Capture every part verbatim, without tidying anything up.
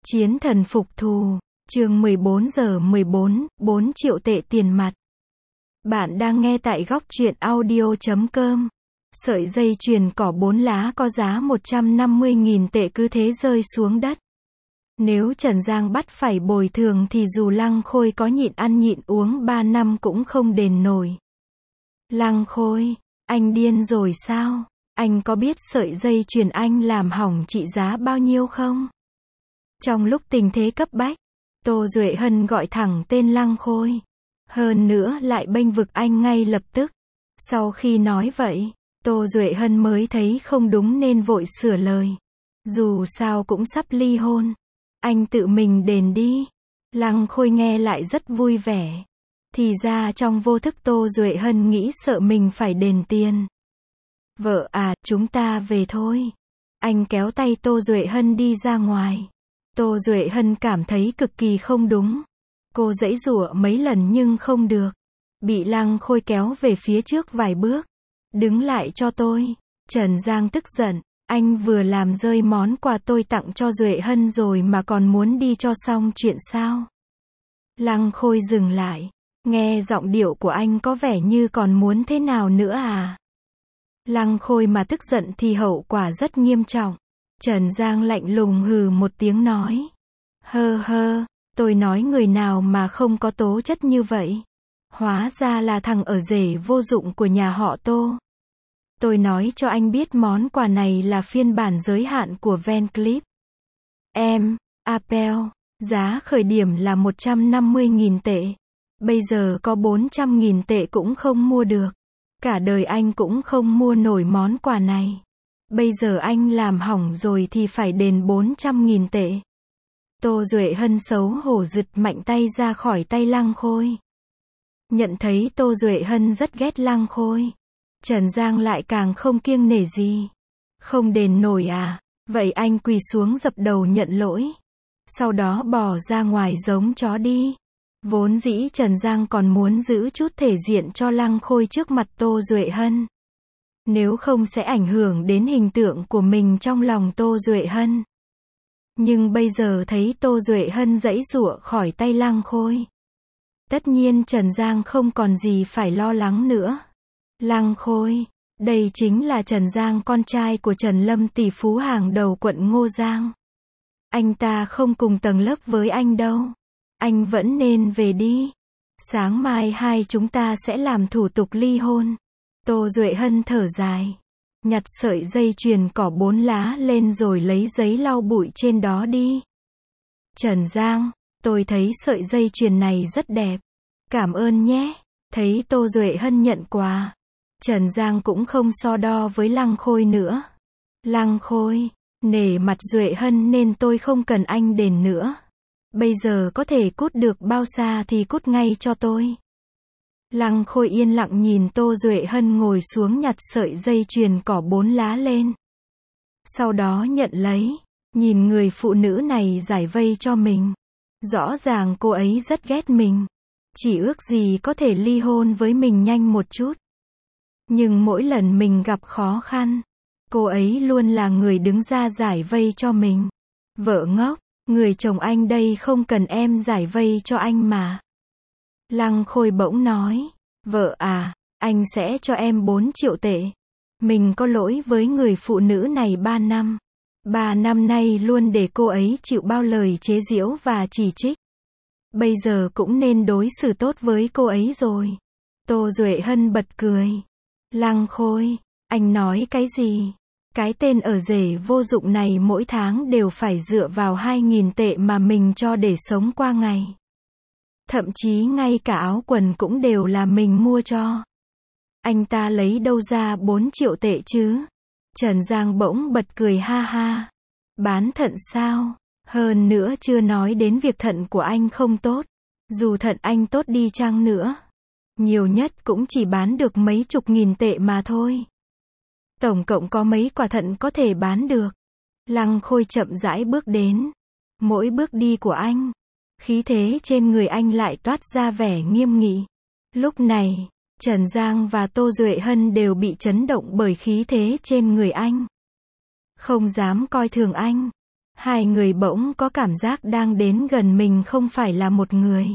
Chiến thần phục thù, chương mười bốn giờ mười bốn, bốn triệu tệ tiền mặt. Bạn đang nghe tại góc truyện audio chấm com. Sợi dây chuyền cỏ bốn lá có giá một trăm năm mươi nghìn tệ cứ thế rơi xuống đất. Nếu Trần Giang bắt phải bồi thường thì dù Lăng Khôi có nhịn ăn nhịn uống ba năm cũng không đền nổi. Lăng Khôi, anh điên rồi sao? Anh có biết sợi dây chuyền anh làm hỏng trị giá bao nhiêu không? Trong lúc tình thế cấp bách, Tô Duệ Hân gọi thẳng tên Lăng Khôi. Hơn nữa lại bênh vực anh ngay lập tức. Sau khi nói vậy, Tô Duệ Hân mới thấy không đúng nên vội sửa lời. Dù sao cũng sắp ly hôn. Anh tự mình đền đi. Lăng Khôi nghe lại rất vui vẻ. Thì ra trong vô thức Tô Duệ Hân nghĩ sợ mình phải đền tiền. Vợ à, chúng ta về thôi. Anh kéo tay Tô Duệ Hân đi ra ngoài. Tô Duệ Hân cảm thấy cực kỳ không đúng. Cô giãy giụa mấy lần nhưng không được. Bị Lăng Khôi kéo về phía trước vài bước. Đứng lại cho tôi. Trần Giang tức giận. Anh vừa làm rơi món quà tôi tặng cho Duệ Hân rồi mà còn muốn đi cho xong chuyện sao? Lăng Khôi dừng lại. Nghe giọng điệu của anh có vẻ như còn muốn thế nào nữa à? Lăng Khôi mà tức giận thì hậu quả rất nghiêm trọng. Trần Giang lạnh lùng hừ một tiếng nói. Hơ hơ, tôi nói người nào mà không có tố chất như vậy. Hóa ra là thằng ở rể vô dụng của nhà họ Tô. Tôi nói cho anh biết món quà này là phiên bản giới hạn của Van Cleef. Em, Apple, giá khởi điểm là một trăm năm mươi nghìn tệ. Bây giờ có bốn trăm nghìn tệ cũng không mua được. Cả đời anh cũng không mua nổi món quà này. Bây giờ anh làm hỏng rồi thì phải đền bốn trăm nghìn tệ. Tô Duệ Hân xấu hổ giật mạnh tay ra khỏi tay Lăng Khôi. Nhận thấy Tô Duệ Hân rất ghét Lăng Khôi. Trần Giang lại càng không kiêng nể gì. Không đền nổi à? Vậy anh quỳ xuống dập đầu nhận lỗi. Sau đó bỏ ra ngoài giống chó đi. Vốn dĩ Trần Giang còn muốn giữ chút thể diện cho Lăng Khôi trước mặt Tô Duệ Hân. Nếu không sẽ ảnh hưởng đến hình tượng của mình trong lòng Tô Duệ Hân. Nhưng bây giờ thấy Tô Duệ Hân giãy giụa khỏi tay Lăng Khôi. Tất nhiên Trần Giang không còn gì phải lo lắng nữa. Lăng Khôi, đây chính là Trần Giang, con trai của Trần Lâm, tỷ phú hàng đầu quận Ngô Giang. Anh ta không cùng tầng lớp với anh đâu. Anh vẫn nên về đi. Sáng mai hai chúng ta sẽ làm thủ tục ly hôn. Tô Duệ Hân thở dài. Nhặt sợi dây chuyền cỏ bốn lá lên rồi lấy giấy lau bụi trên đó đi. Trần Giang, tôi thấy sợi dây chuyền này rất đẹp. Cảm ơn nhé. Thấy Tô Duệ Hân nhận quà. Trần Giang cũng không so đo với Lăng Khôi nữa. Lăng Khôi, nể mặt Duệ Hân nên tôi không cần anh đền nữa. Bây giờ có thể cút được bao xa thì cút ngay cho tôi. Lăng Khôi yên lặng nhìn Tô Duệ Hân ngồi xuống nhặt sợi dây chuyền cỏ bốn lá lên. Sau đó nhận lấy, nhìn người phụ nữ này giải vây cho mình. Rõ ràng cô ấy rất ghét mình. Chỉ ước gì có thể ly hôn với mình nhanh một chút. Nhưng mỗi lần mình gặp khó khăn, cô ấy luôn là người đứng ra giải vây cho mình. Vợ ngốc, người chồng anh đây không cần em giải vây cho anh mà. Lăng Khôi bỗng nói, vợ à, anh sẽ cho em bốn triệu tệ. Mình có lỗi với người phụ nữ này ba năm. Ba năm nay luôn để cô ấy chịu bao lời chế giễu và chỉ trích. Bây giờ cũng nên đối xử tốt với cô ấy rồi. Tô Duệ Hân bật cười. Lăng Khôi, anh nói cái gì? Cái tên ở rể vô dụng này mỗi tháng đều phải dựa vào hai nghìn tệ mà mình cho để sống qua ngày. Thậm chí ngay cả áo quần cũng đều là mình mua cho. Anh ta lấy đâu ra bốn triệu tệ chứ? Trần Giang bỗng bật cười ha ha. Bán thận sao? Hơn nữa chưa nói đến việc thận của anh không tốt. Dù thận anh tốt đi chăng nữa, nhiều nhất cũng chỉ bán được mấy chục nghìn tệ mà thôi. Tổng cộng có mấy quả thận có thể bán được. Lăng Khôi chậm rãi bước đến. Mỗi bước đi của anh, khí thế trên người anh lại toát ra vẻ nghiêm nghị. Lúc này, Trần Giang và Tô Duệ Hân đều bị chấn động bởi khí thế trên người anh. Không dám coi thường anh. Hai người bỗng có cảm giác đang đến gần mình không phải là một người,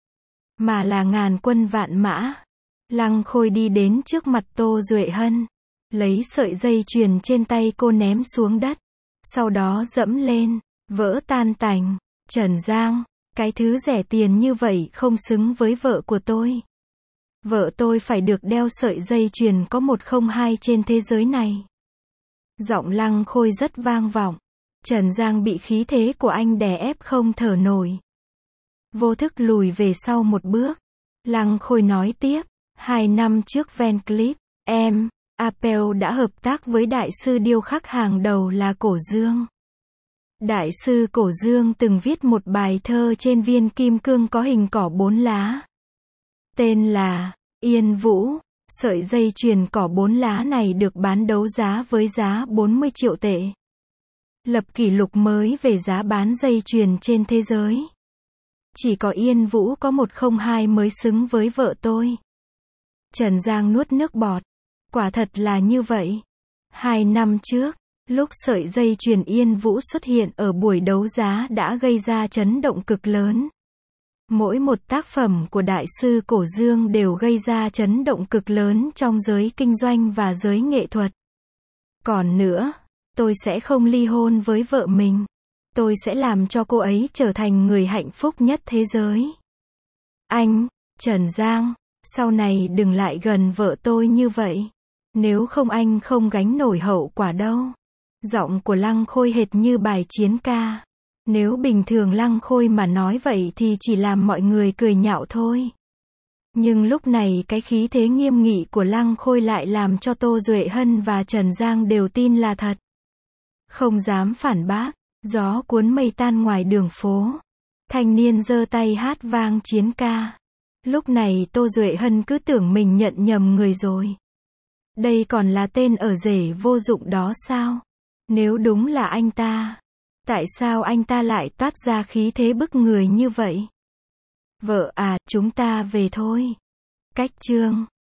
mà là ngàn quân vạn mã. Lăng Khôi đi đến trước mặt Tô Duệ Hân, lấy sợi dây chuyền trên tay cô ném xuống đất, sau đó dẫm lên, vỡ tan tành. Trần Giang, cái thứ rẻ tiền như vậy không xứng với vợ của tôi. Vợ tôi phải được đeo sợi dây chuyền có một không hai trên thế giới này. Giọng Lăng Khôi rất vang vọng. Trần Giang bị khí thế của anh đè ép không thở nổi. Vô thức lùi về sau một bước. Lăng Khôi nói tiếp, hai năm trước Van Cleef, em, Apple đã hợp tác với đại sư điêu khắc hàng đầu là Cổ Dương. Đại sư Cổ Dương từng viết một bài thơ trên viên kim cương có hình cỏ bốn lá. Tên là Yên Vũ. Sợi dây chuyền cỏ bốn lá này được bán đấu giá với giá bốn mươi triệu tệ. Lập kỷ lục mới về giá bán dây chuyền trên thế giới. Chỉ có Yên Vũ có một không hai mới xứng với vợ tôi. Trần Giang nuốt nước bọt. Quả thật là như vậy. Hai năm trước, lúc sợi dây chuyền Yên Vũ xuất hiện ở buổi đấu giá đã gây ra chấn động cực lớn. Mỗi một tác phẩm của đại sư Cổ Dương đều gây ra chấn động cực lớn trong giới kinh doanh và giới nghệ thuật. Còn nữa, tôi sẽ không ly hôn với vợ mình. Tôi sẽ làm cho cô ấy trở thành người hạnh phúc nhất thế giới. Anh, Trần Giang, sau này đừng lại gần vợ tôi như vậy. Nếu không anh không gánh nổi hậu quả đâu. Giọng của Lăng Khôi hệt như bài chiến ca. Nếu bình thường Lăng Khôi mà nói vậy thì chỉ làm mọi người cười nhạo thôi. Nhưng lúc này cái khí thế nghiêm nghị của Lăng Khôi lại làm cho Tô Duệ Hân và Trần Giang đều tin là thật. Không dám phản bác. Gió cuốn mây tan ngoài đường phố. Thanh niên giơ tay hát vang chiến ca. Lúc này Tô Duệ Hân cứ tưởng mình nhận nhầm người rồi. Đây còn là tên ở rể vô dụng đó sao? Nếu đúng là anh ta, tại sao anh ta lại toát ra khí thế bức người như vậy? Vợ à, chúng ta về thôi. Cách chương